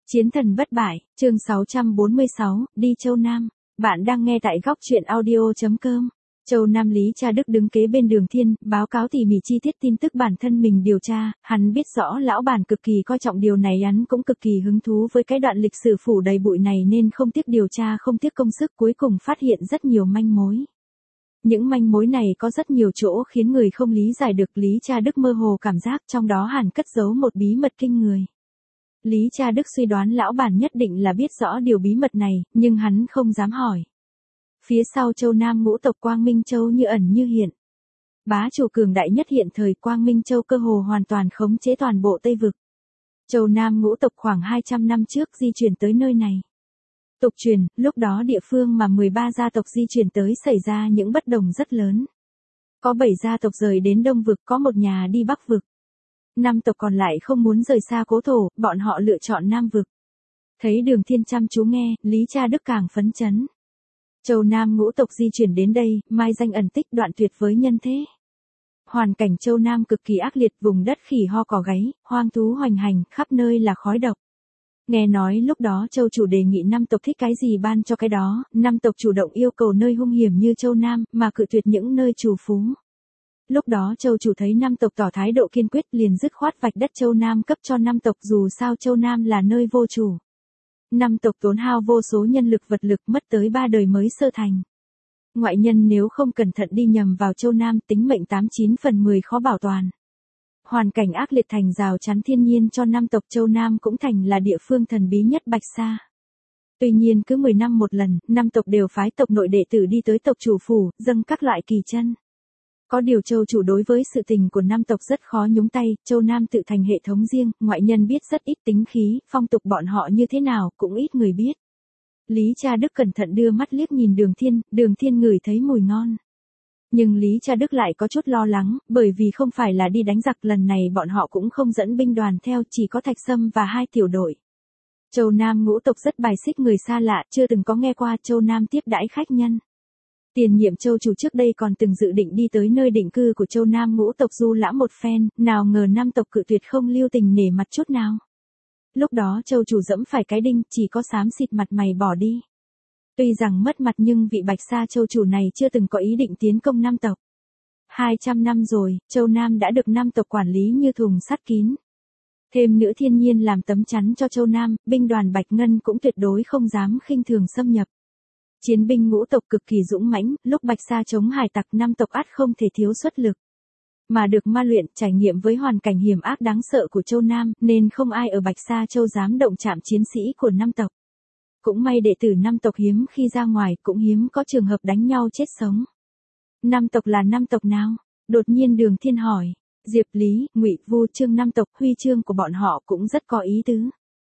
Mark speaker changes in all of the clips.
Speaker 1: Chiến thần bất bại, chương 646, đi Châu Nam. Bạn đang nghe tại góc truyện audio.com. Châu Nam Lý Cha Đức đứng kế bên Đường Thiên, báo cáo tỉ mỉ chi tiết tin tức bản thân mình điều tra, hắn biết rõ lão bản cực kỳ coi trọng điều này, hắn cũng cực kỳ hứng thú với cái đoạn lịch sử phủ đầy bụi này nên không tiếc điều tra, không tiếc công sức, cuối cùng phát hiện rất nhiều manh mối. Những manh mối này có rất nhiều chỗ khiến người không lý giải được. Lý Cha Đức mơ hồ cảm giác trong đó hẳn cất giấu một bí mật kinh người. Lý Cha Đức suy đoán lão bản nhất định là biết rõ điều bí mật này, nhưng hắn không dám hỏi. Phía sau Châu Nam ngũ tộc Quang Minh Châu như ẩn như hiện. Bá chủ cường đại nhất hiện thời Quang Minh Châu cơ hồ hoàn toàn khống chế toàn bộ Tây Vực. Châu Nam ngũ tộc khoảng 200 năm trước di chuyển tới nơi này. Tục truyền, lúc đó địa phương mà 13 gia tộc di chuyển tới xảy ra những bất đồng rất lớn. Có 7 gia tộc rời đến Đông Vực, có một nhà đi Bắc Vực. 5 tộc còn lại không muốn rời xa cố thổ, bọn họ lựa chọn Nam Vực. Thấy Đường Thiên chăm chú nghe, Lý Cha Đức càng phấn chấn. Châu Nam ngũ tộc di chuyển đến đây, mai danh ẩn tích, đoạn tuyệt với nhân thế. Hoàn cảnh Châu Nam cực kỳ ác liệt, vùng đất khỉ ho cỏ gáy, hoang thú hoành hành, khắp nơi là khói độc. Nghe nói lúc đó Châu chủ đề nghị 5 tộc thích cái gì ban cho cái đó, 5 tộc chủ động yêu cầu nơi hung hiểm như Châu Nam, mà cự tuyệt những nơi trù phú. Lúc đó Châu chủ thấy 5 tộc tỏ thái độ kiên quyết, liền dứt khoát vạch đất Châu Nam cấp cho 5 tộc, dù sao Châu Nam là nơi vô chủ. 5 tộc tốn hao vô số nhân lực vật lực, mất tới 3 đời mới sơ thành. Ngoại nhân nếu không cẩn thận đi nhầm vào Châu Nam, tính mệnh 89 phần 10 khó bảo toàn. Hoàn cảnh ác liệt thành rào chắn thiên nhiên cho 5 tộc Châu Nam, cũng thành là địa phương thần bí nhất Bạch Sa. Tuy nhiên cứ 10 năm một lần, 5 tộc đều phái tộc nội đệ tử đi tới tộc chủ phủ, dâng các loại kỳ chân. Có điều Châu chủ đối với sự tình của 5 tộc rất khó nhúng tay, Châu Nam tự thành hệ thống riêng, ngoại nhân biết rất ít, tính khí, phong tục bọn họ như thế nào, cũng ít người biết. Lý Cha Đức cẩn thận đưa mắt liếc nhìn Đường Thiên ngửi thấy mùi ngon. Nhưng Lý Cha Đức lại có chút lo lắng, bởi vì không phải là đi đánh giặc, lần này bọn họ cũng không dẫn binh đoàn theo, chỉ có Thạch Sâm và 2 tiểu đội. Châu Nam ngũ tộc rất bài xích người xa lạ, chưa từng có nghe qua Châu Nam tiếp đãi khách nhân. Tiền nhiệm Châu chủ trước đây còn từng dự định đi tới nơi định cư của Châu Nam ngũ tộc du lãm một phen, nào ngờ 5 tộc cự tuyệt, không lưu tình nể mặt chút nào. Lúc đó Châu chủ dẫm phải cái đinh, chỉ có xám xịt mặt mày bỏ đi. Tuy rằng mất mặt nhưng vị Bạch Sa Châu chủ này chưa từng có ý định tiến công 5 tộc. 200 năm rồi, Châu Nam đã được 5 tộc quản lý như thùng sắt kín. Thêm nữa thiên nhiên làm tấm chắn cho Châu Nam, binh đoàn Bạch Ngân cũng tuyệt đối không dám khinh thường xâm nhập. Chiến binh ngũ tộc cực kỳ dũng mãnh, lúc Bạch Sa chống hải tặc 5 tộc ắt không thể thiếu xuất lực. Mà được ma luyện, trải nghiệm với hoàn cảnh hiểm ác đáng sợ của Châu Nam, nên không ai ở Bạch Sa Châu dám động chạm chiến sĩ của 5 tộc. Cũng may đệ tử 5 tộc hiếm khi ra ngoài, cũng hiếm có trường hợp đánh nhau chết sống. 5 tộc là 5 tộc nào? Đột nhiên Đường Thiên hỏi. Diệp Lý, Ngụy, Vu Chương 5 tộc, huy chương của bọn họ cũng rất có ý tứ.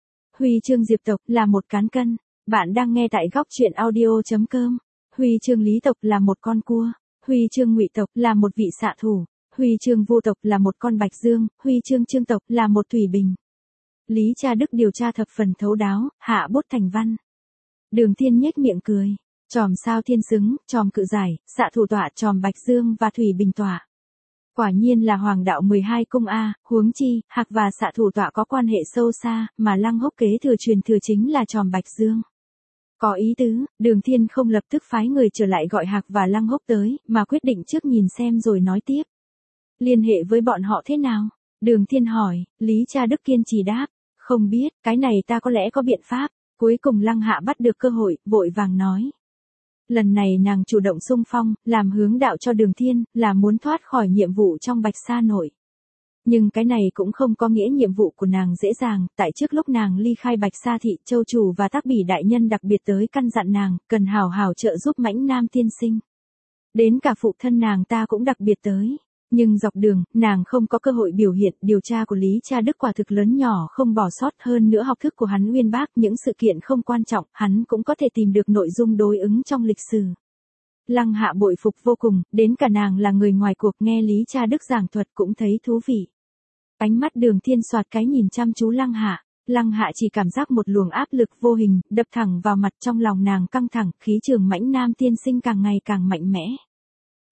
Speaker 1: Huy chương Diệp tộc là một cán cân. Bạn đang nghe tại góc truyện audio.com. Huy chương Lý tộc là một con cua. Huy chương Ngụy tộc là một vị xạ thủ. Huy chương Vu tộc là một con bạch dương. Huy chương Chương tộc là một thủy bình. Lý Cha Đức điều tra thập phần thấu đáo, hạ bút thành văn. Đường Thiên nhếch miệng cười. Chòm sao thiên xứng, chòm cự giải, xạ thủ tọa, chòm bạch dương và thủy bình tọa. Quả nhiên là hoàng đạo 12 cung A, huống chi, hạc và xạ thủ tọa có quan hệ sâu xa, mà Lăng Hốc kế thừa truyền thừa chính là chòm bạch dương. Có ý tứ, Đường Thiên không lập tức phái người trở lại gọi Hạc và Lăng Hốc tới, mà quyết định trước nhìn xem rồi nói tiếp. Liên hệ với bọn họ thế nào? Đường Thiên hỏi. Lý Cha Đức kiên trì đáp. Không biết, cái này ta có lẽ có biện pháp. Cuối cùng Lăng Hạ bắt được cơ hội, vội vàng nói. Lần này nàng chủ động xung phong, làm hướng đạo cho Đường Thiên, là muốn thoát khỏi nhiệm vụ trong Bạch Sa nội. Nhưng cái này cũng không có nghĩa nhiệm vụ của nàng dễ dàng, tại trước lúc nàng ly khai Bạch Sa thị, Châu chủ và Tác Bỉ đại nhân đặc biệt tới căn dặn nàng, cần hào hào trợ giúp Mãnh Nam tiên sinh. Đến cả phụ thân nàng ta cũng đặc biệt tới. Nhưng dọc đường, nàng không có cơ hội biểu hiện, điều tra của Lý Cha Đức quả thực lớn nhỏ không bỏ sót, hơn nữa học thức của hắn uyên bác, những sự kiện không quan trọng, hắn cũng có thể tìm được nội dung đối ứng trong lịch sử. Lăng Hạ bội phục vô cùng, đến cả nàng là người ngoài cuộc nghe Lý Cha Đức giảng thuật cũng thấy thú vị. Ánh mắt Đường Thiên soạt cái nhìn chăm chú Lăng Hạ. Lăng Hạ chỉ cảm giác một luồng áp lực vô hình, đập thẳng vào mặt, trong lòng nàng căng thẳng, khí trường Mãnh Nam tiên sinh càng ngày càng mạnh mẽ.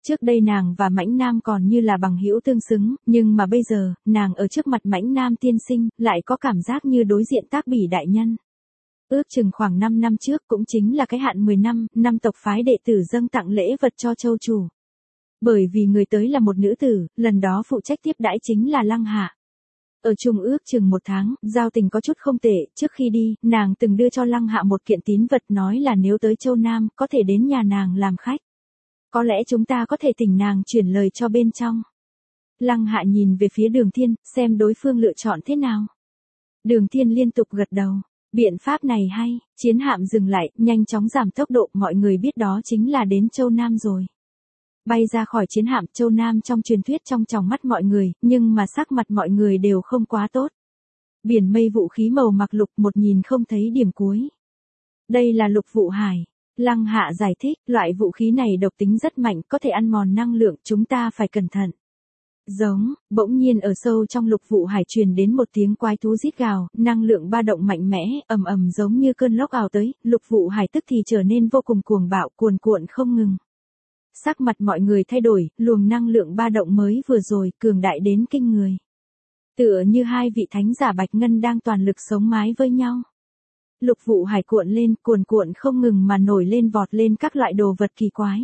Speaker 1: Trước đây nàng và Mãnh Nam còn như là bằng hữu tương xứng, nhưng mà bây giờ, nàng ở trước mặt Mãnh Nam tiên sinh, lại có cảm giác như đối diện Tác Bỉ đại nhân. Ước chừng khoảng 5 năm trước cũng chính là cái hạn 10 năm, năm tộc phái đệ tử dâng tặng lễ vật cho châu chủ. Bởi vì người tới là một nữ tử, lần đó phụ trách tiếp đãi chính là Lăng Hạ. Ở chung ước chừng 1 tháng, giao tình có chút không tệ, trước khi đi, nàng từng đưa cho Lăng Hạ một kiện tín vật nói là nếu tới châu Nam, có thể đến nhà nàng làm khách. Có lẽ chúng ta có thể thỉnh nàng chuyển lời cho bên trong. Lăng Hạ nhìn về phía Đường Thiên, xem đối phương lựa chọn thế nào. Đường Thiên liên tục gật đầu. Biện pháp này hay, chiến hạm dừng lại, nhanh chóng giảm tốc độ, mọi người biết đó chính là đến châu Nam rồi. Bay ra khỏi chiến hạm, châu Nam trong truyền thuyết trong tròng mắt mọi người, nhưng mà sắc mặt mọi người đều không quá tốt. Biển mây vũ khí màu mặc lục, một nhìn không thấy điểm cuối. Đây là lục vụ hải. Lăng Hạ giải thích, loại vũ khí này độc tính rất mạnh, có thể ăn mòn năng lượng, chúng ta phải cẩn thận. Giống, bỗng nhiên ở sâu trong lục vụ hải truyền đến một tiếng quái thú rít gào, năng lượng ba động mạnh mẽ, ầm ầm giống như cơn lốc ào tới, lục vụ hải tức thì trở nên vô cùng cuồng bạo, cuồn cuộn không ngừng. Sắc mặt mọi người thay đổi, luồng năng lượng ba động mới vừa rồi, cường đại đến kinh người. Tựa như hai vị thánh giả bạch ngân đang toàn lực sống mái với nhau. Lục vụ hải cuộn lên, cuồn cuộn không ngừng mà nổi lên vọt lên các loại đồ vật kỳ quái.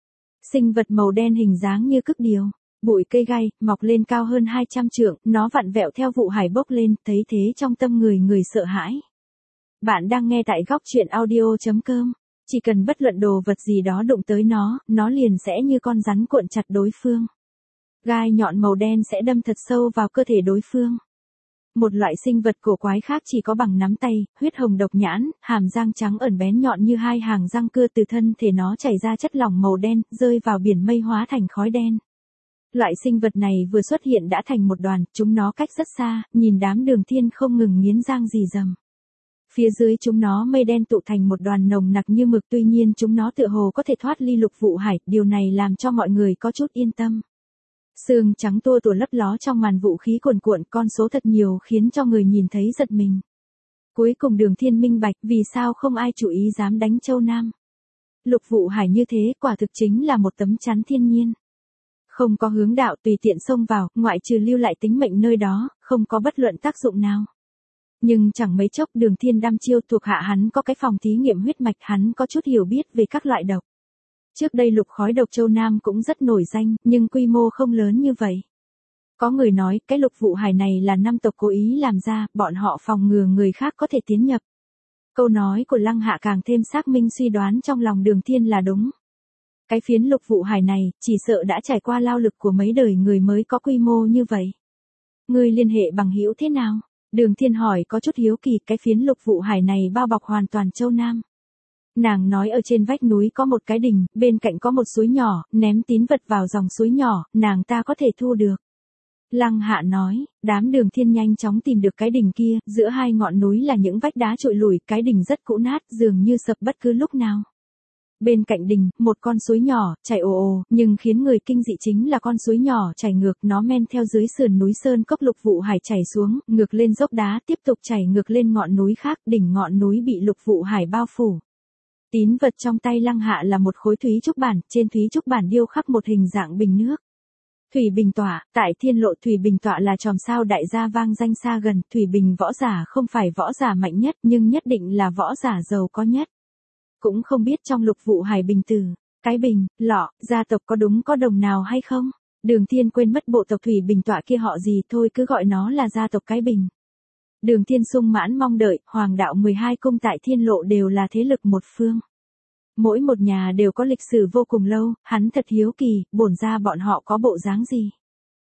Speaker 1: Sinh vật màu đen hình dáng như cước điều. Bụi cây gai, mọc lên cao hơn 200 trượng, nó vặn vẹo theo vụ hải bốc lên, thấy thế trong tâm người sợ hãi. Bạn đang nghe tại góc truyện audio.com. Chỉ cần bất luận đồ vật gì đó đụng tới nó liền sẽ như con rắn cuộn chặt đối phương. Gai nhọn màu đen sẽ đâm thật sâu vào cơ thể đối phương. Một loại sinh vật cổ quái khác chỉ có bằng nắm tay, huyết hồng độc nhãn, hàm răng trắng ẩn bén nhọn như hai hàng răng cưa, từ thân thể nó chảy ra chất lỏng màu đen, rơi vào biển mây hóa thành khói đen. Loại sinh vật này vừa xuất hiện đã thành một đoàn, chúng nó cách rất xa, nhìn đám Đường Thiên không ngừng nghiến răng rì rầm. Phía dưới chúng nó mây đen tụ thành một đoàn nồng nặc như mực, tuy nhiên chúng nó tựa hồ có thể thoát ly lục vụ hải, điều này làm cho mọi người có chút yên tâm. Sương trắng tua tủa lấp ló trong màn vũ khí cuồn cuộn, con số thật nhiều khiến cho người nhìn thấy giật mình. Cuối cùng Đường Thiên minh bạch vì sao không ai chủ ý dám đánh châu Nam. Lục vụ hải như thế quả thực chính là một tấm chắn thiên nhiên. Không có hướng đạo tùy tiện xông vào, ngoại trừ lưu lại tính mệnh nơi đó, không có bất luận tác dụng nào. Nhưng chẳng mấy chốc Đường Thiên đăm chiêu, thuộc hạ hắn có cái phòng thí nghiệm huyết mạch, hắn có chút hiểu biết về các loại độc. Trước đây lục khói độc châu Nam cũng rất nổi danh, nhưng quy mô không lớn như vậy. Có người nói, cái lục vụ hải này là năm tộc cố ý làm ra, bọn họ phòng ngừa người khác có thể tiến nhập. Câu nói của Lăng Hạ càng thêm xác minh suy đoán trong lòng Đường Thiên là đúng. Cái phiến lục vụ hải này, chỉ sợ đã trải qua lao lực của mấy đời người mới có quy mô như vậy. Ngươi liên hệ bằng hữu thế nào? Đường Thiên hỏi có chút hiếu kỳ, cái phiến lục vụ hải này bao bọc hoàn toàn châu Nam. Nàng nói ở trên vách núi có một cái đình, bên cạnh có một suối nhỏ, ném tín vật vào dòng suối nhỏ, nàng ta có thể thu được. Lăng Hạ nói, đám Đường Thiên nhanh chóng tìm được cái đình kia, giữa hai ngọn núi là những vách đá trụi lủi, cái đình rất cũ nát, dường như sập bất cứ lúc nào. Bên cạnh đình, một con suối nhỏ, chảy ồ ồ, nhưng khiến người kinh dị chính là con suối nhỏ chảy ngược, nó men theo dưới sườn núi sơn cốc lục vụ hải chảy xuống, ngược lên dốc đá, tiếp tục chảy ngược lên ngọn núi khác, đỉnh ngọn núi bị lục vụ hải bao phủ. Tín vật trong tay Lăng Hạ là một khối thúy trúc bản, trên thúy trúc bản điêu khắc một hình dạng bình nước. Thủy Bình Tọa, tại Thiên Lộ Thủy Bình Tọa là chòm sao đại gia vang danh xa gần, Thủy Bình võ giả không phải võ giả mạnh nhất, nhưng nhất định là võ giả giàu có nhất. Cũng không biết trong lục vụ hải bình tử, cái bình, lọ, gia tộc có đúng có đồng nào hay không? Đường Thiên quên mất bộ tộc Thủy Bình Tọa kia họ gì, thôi cứ gọi nó là gia tộc cái bình. Đường Thiên sung mãn mong đợi, hoàng đạo 12 cung tại Thiên Lộ đều là thế lực một phương. Mỗi một nhà đều có lịch sử vô cùng lâu, hắn thật hiếu kỳ, bổn ra bọn họ có bộ dáng gì.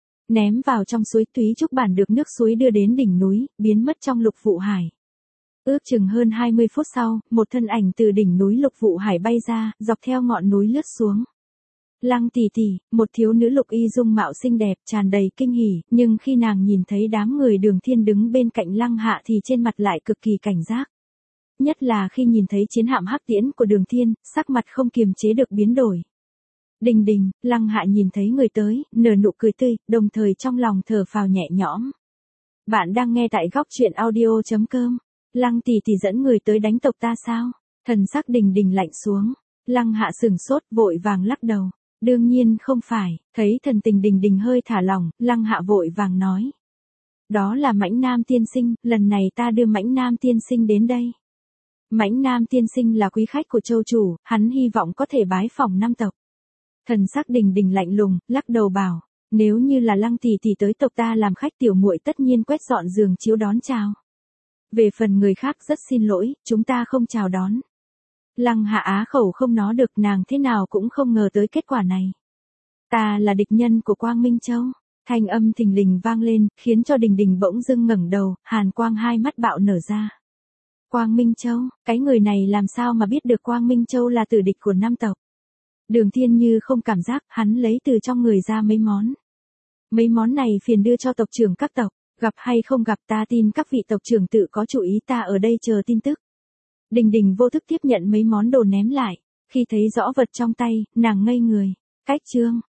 Speaker 1: Ném vào trong suối, thúy trúc bản được nước suối đưa đến đỉnh núi, biến mất trong lục vụ hải. Ước chừng hơn 20 phút sau, một thân ảnh từ đỉnh núi lục vụ hải bay ra, dọc theo ngọn núi lướt xuống. Lăng tỷ tỷ, một thiếu nữ lục y dung mạo xinh đẹp, tràn đầy kinh hỉ, nhưng khi nàng nhìn thấy đám người Đường Thiên đứng bên cạnh Lăng Hạ thì trên mặt lại cực kỳ cảnh giác. Nhất là khi nhìn thấy chiến hạm hắc tiễn của Đường Thiên, sắc mặt không kiềm chế được biến đổi. Đình đình, Lăng Hạ nhìn thấy người tới, nở nụ cười tươi, đồng thời trong lòng thở phào nhẹ nhõm. Bạn đang nghe tại góc truyện audio.com. Lăng tỷ tỷ dẫn người tới đánh tộc ta sao? Thần sắc Đình đình lạnh xuống. Lăng Hạ sừng sốt, vội vàng lắc đầu. Đương nhiên không phải, thấy thần tình Đình Đình hơi thả lỏng, Lăng Hạ vội vàng nói. Đó là Mãnh Nam tiên sinh, lần này ta đưa Mãnh Nam tiên sinh đến đây. Mãnh Nam tiên sinh là quý khách của châu chủ, hắn hy vọng có thể bái phỏng Nam tộc. Thần sắc Đình Đình lạnh lùng, lắc đầu bảo, nếu như là Lăng tỷ tỷ tới tộc ta làm khách, tiểu muội tất nhiên quét dọn giường chiếu đón chào. Về phần người khác rất xin lỗi, chúng ta không chào đón. Lăng Hạ á khẩu không nói được, nàng thế nào cũng không ngờ tới kết quả này. Ta là địch nhân của Quang Minh Châu. Thanh âm thình lình vang lên, khiến cho Đình Đình bỗng dưng ngẩng đầu, hàn quang hai mắt bạo nở ra. Quang Minh Châu, cái người này làm sao mà biết được Quang Minh Châu là tử địch của Nam tộc? Đường Thiên Như không cảm giác, hắn lấy từ trong người ra mấy món. Mấy món này phiền đưa cho tộc trưởng các tộc, gặp hay không gặp ta tin các vị tộc trưởng tự có chủ ý, ta ở đây chờ tin tức. Đình Đình vô thức tiếp nhận mấy món đồ ném lại, khi thấy rõ vật trong tay, nàng ngây người. Cách chương